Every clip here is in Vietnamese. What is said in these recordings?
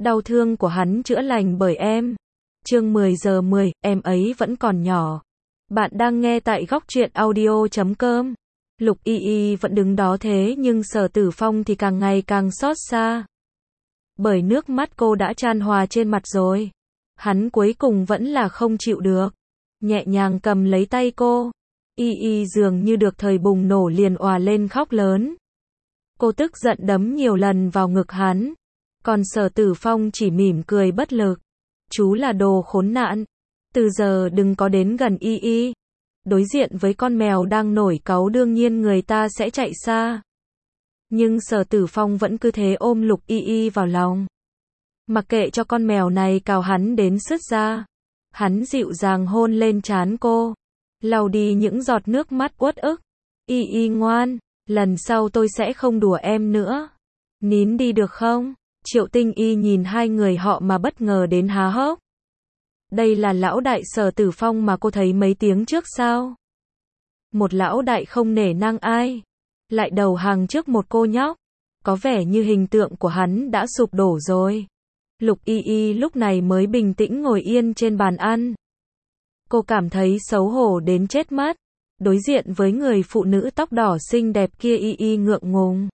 Đau thương của hắn chữa lành bởi em. Chương 10 giờ 10, em ấy vẫn còn nhỏ. Bạn đang nghe tại góc truyện audio.com. Lục Y Y vẫn đứng đó thế nhưng Sở Tử Phong thì càng ngày càng xót xa. Bởi nước mắt cô đã chan hòa trên mặt rồi. Hắn cuối cùng vẫn là không chịu được. Nhẹ nhàng cầm lấy tay cô. Y Y dường như được thời bùng nổ liền òa lên khóc lớn. Cô tức giận đấm nhiều lần vào ngực hắn. Còn Sở Tử Phong chỉ mỉm cười bất lực. Chú là đồ khốn nạn. Từ giờ đừng có đến gần Y Y. Đối diện với con mèo đang nổi cáu đương nhiên người ta sẽ chạy xa. Nhưng Sở Tử Phong vẫn cứ thế ôm Lục Y Y vào lòng. Mặc kệ cho con mèo này cào hắn đến sứt da. Hắn dịu dàng hôn lên trán cô. Lau đi những giọt nước mắt uất ức. Y Y ngoan, lần sau tôi sẽ không đùa em nữa. Nín đi được không? Triệu Tinh Y nhìn hai người họ mà bất ngờ đến há hốc. Đây là lão đại Sở Tử Phong mà cô thấy mấy tiếng trước sao? Một lão đại không nể nang ai. Lại đầu hàng trước một cô nhóc. Có vẻ như hình tượng của hắn đã sụp đổ rồi. Lục Y Y lúc này mới bình tĩnh ngồi yên trên bàn ăn. Cô cảm thấy xấu hổ đến chết mất. Đối diện với người phụ nữ tóc đỏ xinh đẹp kia Y Y ngượng ngùng.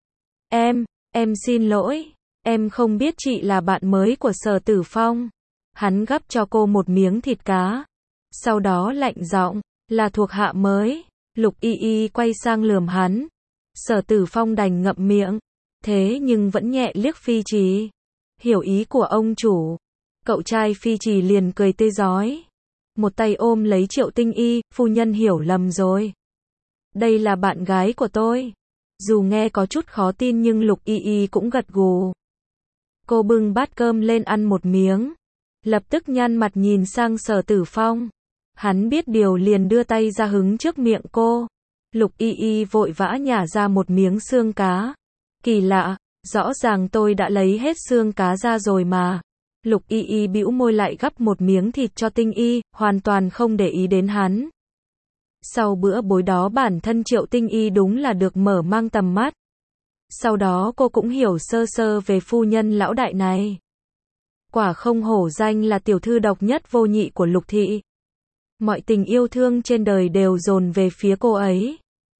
Em xin lỗi. Em không biết chị là bạn mới của Sở Tử Phong. Hắn gắp cho cô một miếng thịt cá. Sau đó lạnh giọng, là thuộc hạ mới. Lục Y Y quay sang lườm hắn. Sở Tử Phong đành ngậm miệng. Thế nhưng vẫn nhẹ liếc Phi Trì. Hiểu ý của ông chủ. Cậu trai Phi Trì liền cười tươi rói. Một tay ôm lấy Triệu Tinh Y, phu nhân hiểu lầm rồi. Đây là bạn gái của tôi. Dù nghe có chút khó tin nhưng Lục Y Y cũng gật gù. Cô bưng bát cơm lên ăn một miếng. Lập tức nhăn mặt nhìn sang Sở Tử Phong. Hắn biết điều liền đưa tay ra hứng trước miệng cô. Lục Y Y vội vã nhả ra một miếng xương cá. Kỳ lạ, rõ ràng tôi đã lấy hết xương cá ra rồi mà. Lục Y Y bĩu môi lại gắp một miếng thịt cho Tinh Y, hoàn toàn không để ý đến hắn. Sau bữa bối đó bản thân Triệu Tinh Y đúng là được mở mang tầm mắt. Sau đó cô cũng hiểu sơ sơ về phu nhân lão đại này. Quả không hổ danh là tiểu thư độc nhất vô nhị của Lục thị. Mọi tình yêu thương trên đời đều dồn về phía cô ấy.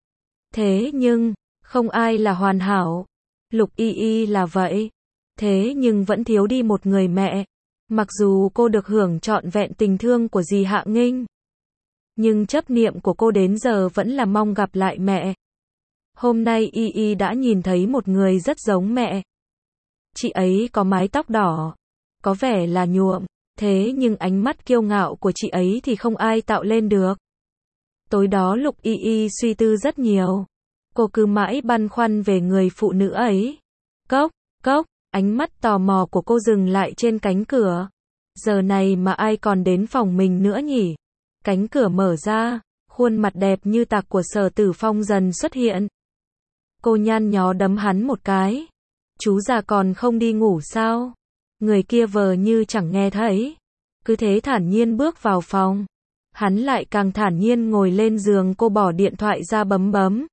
Thế nhưng, không ai là hoàn hảo. Lục Y Y là vậy. Thế nhưng vẫn thiếu đi một người mẹ. Mặc dù cô được hưởng trọn vẹn tình thương của dì Hạ Nghinh. Nhưng chấp niệm của cô đến giờ vẫn là mong gặp lại mẹ. Hôm nay Y Y đã nhìn thấy một người rất giống mẹ. Chị ấy có mái tóc đỏ. Có vẻ là nhuộm. Thế nhưng ánh mắt kiêu ngạo của chị ấy thì không ai tạo lên được. Tối đó Lục Y Y suy tư rất nhiều. Cô cứ mãi băn khoăn về người phụ nữ ấy. Cốc, cốc, ánh mắt tò mò của cô dừng lại trên cánh cửa. Giờ này mà ai còn đến phòng mình nữa nhỉ? Cánh cửa mở ra, khuôn mặt đẹp như tạc của Sở Tử Phong dần xuất hiện. Cô nhăn nhó đấm hắn một cái. Chú già còn không đi ngủ sao? Người kia vờ như chẳng nghe thấy. Cứ thế thản nhiên bước vào phòng. Hắn lại càng thản nhiên ngồi lên giường, cô bỏ điện thoại ra bấm bấm.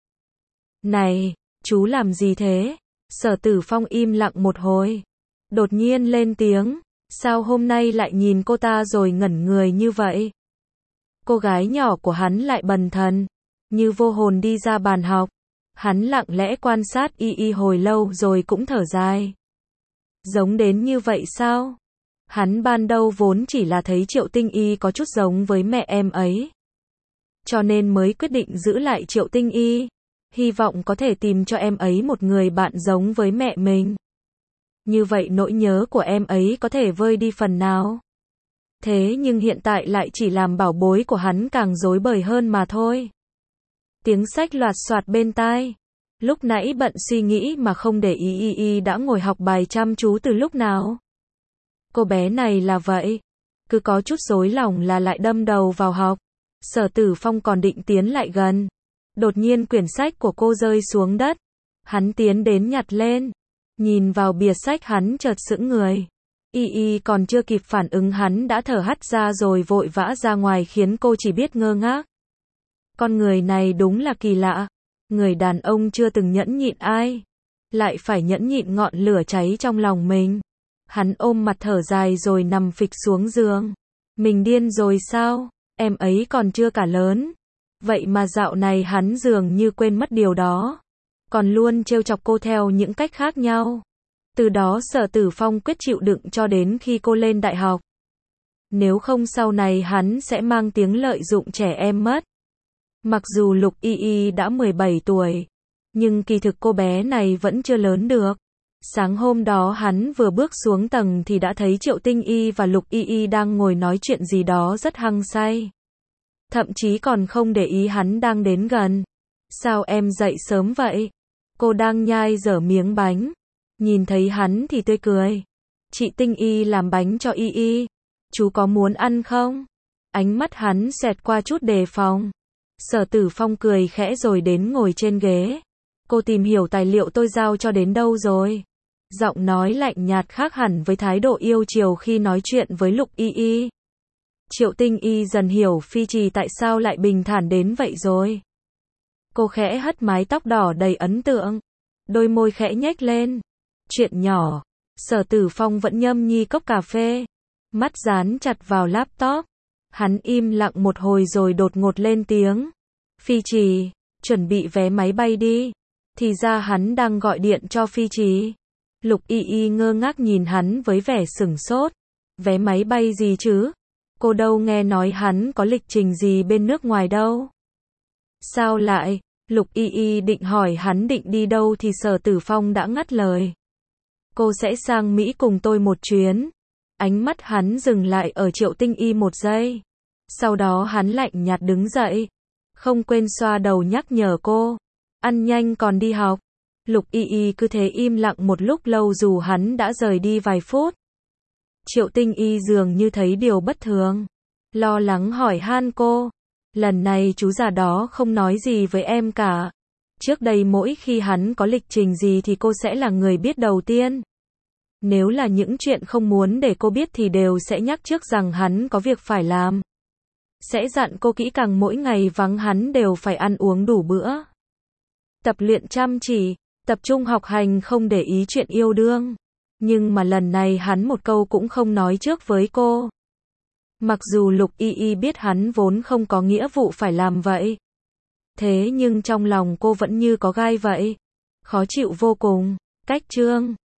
Này, chú làm gì thế? Sở Tử Phong im lặng một hồi. Đột nhiên lên tiếng. Sao hôm nay lại nhìn cô ta rồi ngẩn người như vậy? Cô gái nhỏ của hắn lại bần thần. Như vô hồn đi ra bàn học. Hắn lặng lẽ quan sát Y Y hồi lâu rồi cũng thở dài. Giống đến như vậy sao? Hắn ban đầu vốn chỉ là thấy Triệu Tinh Y có chút giống với mẹ em ấy. Cho nên mới quyết định giữ lại Triệu Tinh Y. Hy vọng có thể tìm cho em ấy một người bạn giống với mẹ mình. Như vậy nỗi nhớ của em ấy có thể vơi đi phần nào. Thế nhưng hiện tại lại chỉ làm bảo bối của hắn càng rối bời hơn mà thôi. Tiếng sách loạt soạt bên tai. Lúc nãy bận suy nghĩ mà không để ý Y Y đã ngồi học bài chăm chú từ lúc nào. Cô bé này là vậy. Cứ có chút rối lòng là lại đâm đầu vào học. Sở Tử Phong còn định tiến lại gần. Đột nhiên quyển sách của cô rơi xuống đất. Hắn tiến đến nhặt lên. Nhìn vào bìa sách hắn chợt sững người. Y Y còn chưa kịp phản ứng hắn đã thở hắt ra rồi vội vã ra ngoài khiến cô chỉ biết ngơ ngác. Con người này đúng là kỳ lạ. Người đàn ông chưa từng nhẫn nhịn ai. Lại phải nhẫn nhịn ngọn lửa cháy trong lòng mình. Hắn ôm mặt thở dài rồi nằm phịch xuống giường. Mình điên rồi sao? Em ấy còn chưa cả lớn. Vậy mà dạo này hắn dường như quên mất điều đó. Còn luôn trêu chọc cô theo những cách khác nhau. Từ đó Sở Tử Phong quyết chịu đựng cho đến khi cô lên đại học. Nếu không sau này hắn sẽ mang tiếng lợi dụng trẻ em mất. Mặc dù Lục Y Y đã 17 tuổi, nhưng kỳ thực cô bé này vẫn chưa lớn được. Sáng hôm đó hắn vừa bước xuống tầng thì đã thấy Triệu Tinh Y và Lục Y Y đang ngồi nói chuyện gì đó rất hăng say. Thậm chí còn không để ý hắn đang đến gần. Sao em dậy sớm vậy? Cô đang nhai dở miếng bánh. Nhìn thấy hắn thì tươi cười. Chị Tinh Y làm bánh cho Y Y. Chú có muốn ăn không? Ánh mắt hắn xẹt qua chút đề phòng. Sở Tử Phong cười khẽ rồi đến ngồi trên ghế. Cô tìm hiểu tài liệu tôi giao cho đến đâu rồi? Giọng nói lạnh nhạt khác hẳn với thái độ yêu chiều khi nói chuyện với Lục Y Y. Triệu Tinh Y dần hiểu Phi Trì tại sao lại bình thản đến vậy rồi. Cô khẽ hất mái tóc đỏ đầy ấn tượng. Đôi môi khẽ nhếch lên. Chuyện nhỏ. Sở Tử Phong vẫn nhâm nhi cốc cà phê. Mắt dán chặt vào laptop. Hắn im lặng một hồi rồi đột ngột lên tiếng. Phi Trì, chuẩn bị vé máy bay đi. Thì ra hắn đang gọi điện cho Phi Trì. Lục Y Y ngơ ngác nhìn hắn với vẻ sửng sốt. Vé máy bay gì chứ? Cô đâu nghe nói hắn có lịch trình gì bên nước ngoài đâu. Sao lại? Lục Y Y định hỏi hắn định đi đâu thì Sở Tử Phong đã ngắt lời. Cô sẽ sang Mỹ cùng tôi một chuyến. Ánh mắt hắn dừng lại ở Triệu Tinh Y một giây. Sau đó hắn lạnh nhạt đứng dậy. Không quên xoa đầu nhắc nhở cô. Ăn nhanh còn đi học. Lục Y Y cứ thế im lặng một lúc lâu dù hắn đã rời đi vài phút. Triệu Tinh Y dường như thấy điều bất thường. Lo lắng hỏi han cô. Lần này chú già đó không nói gì với em cả. Trước đây mỗi khi hắn có lịch trình gì thì cô sẽ là người biết đầu tiên. Nếu là những chuyện không muốn để cô biết thì đều sẽ nhắc trước rằng hắn có việc phải làm. Sẽ dặn cô kỹ càng mỗi ngày vắng hắn đều phải ăn uống đủ bữa. Tập luyện chăm chỉ, tập trung học hành không để ý chuyện yêu đương. Nhưng mà lần này hắn một câu cũng không nói trước với cô. Mặc dù Lục Y Y biết hắn vốn không có nghĩa vụ phải làm vậy. Thế nhưng trong lòng cô vẫn như có gai vậy. Khó chịu vô cùng. Cách chương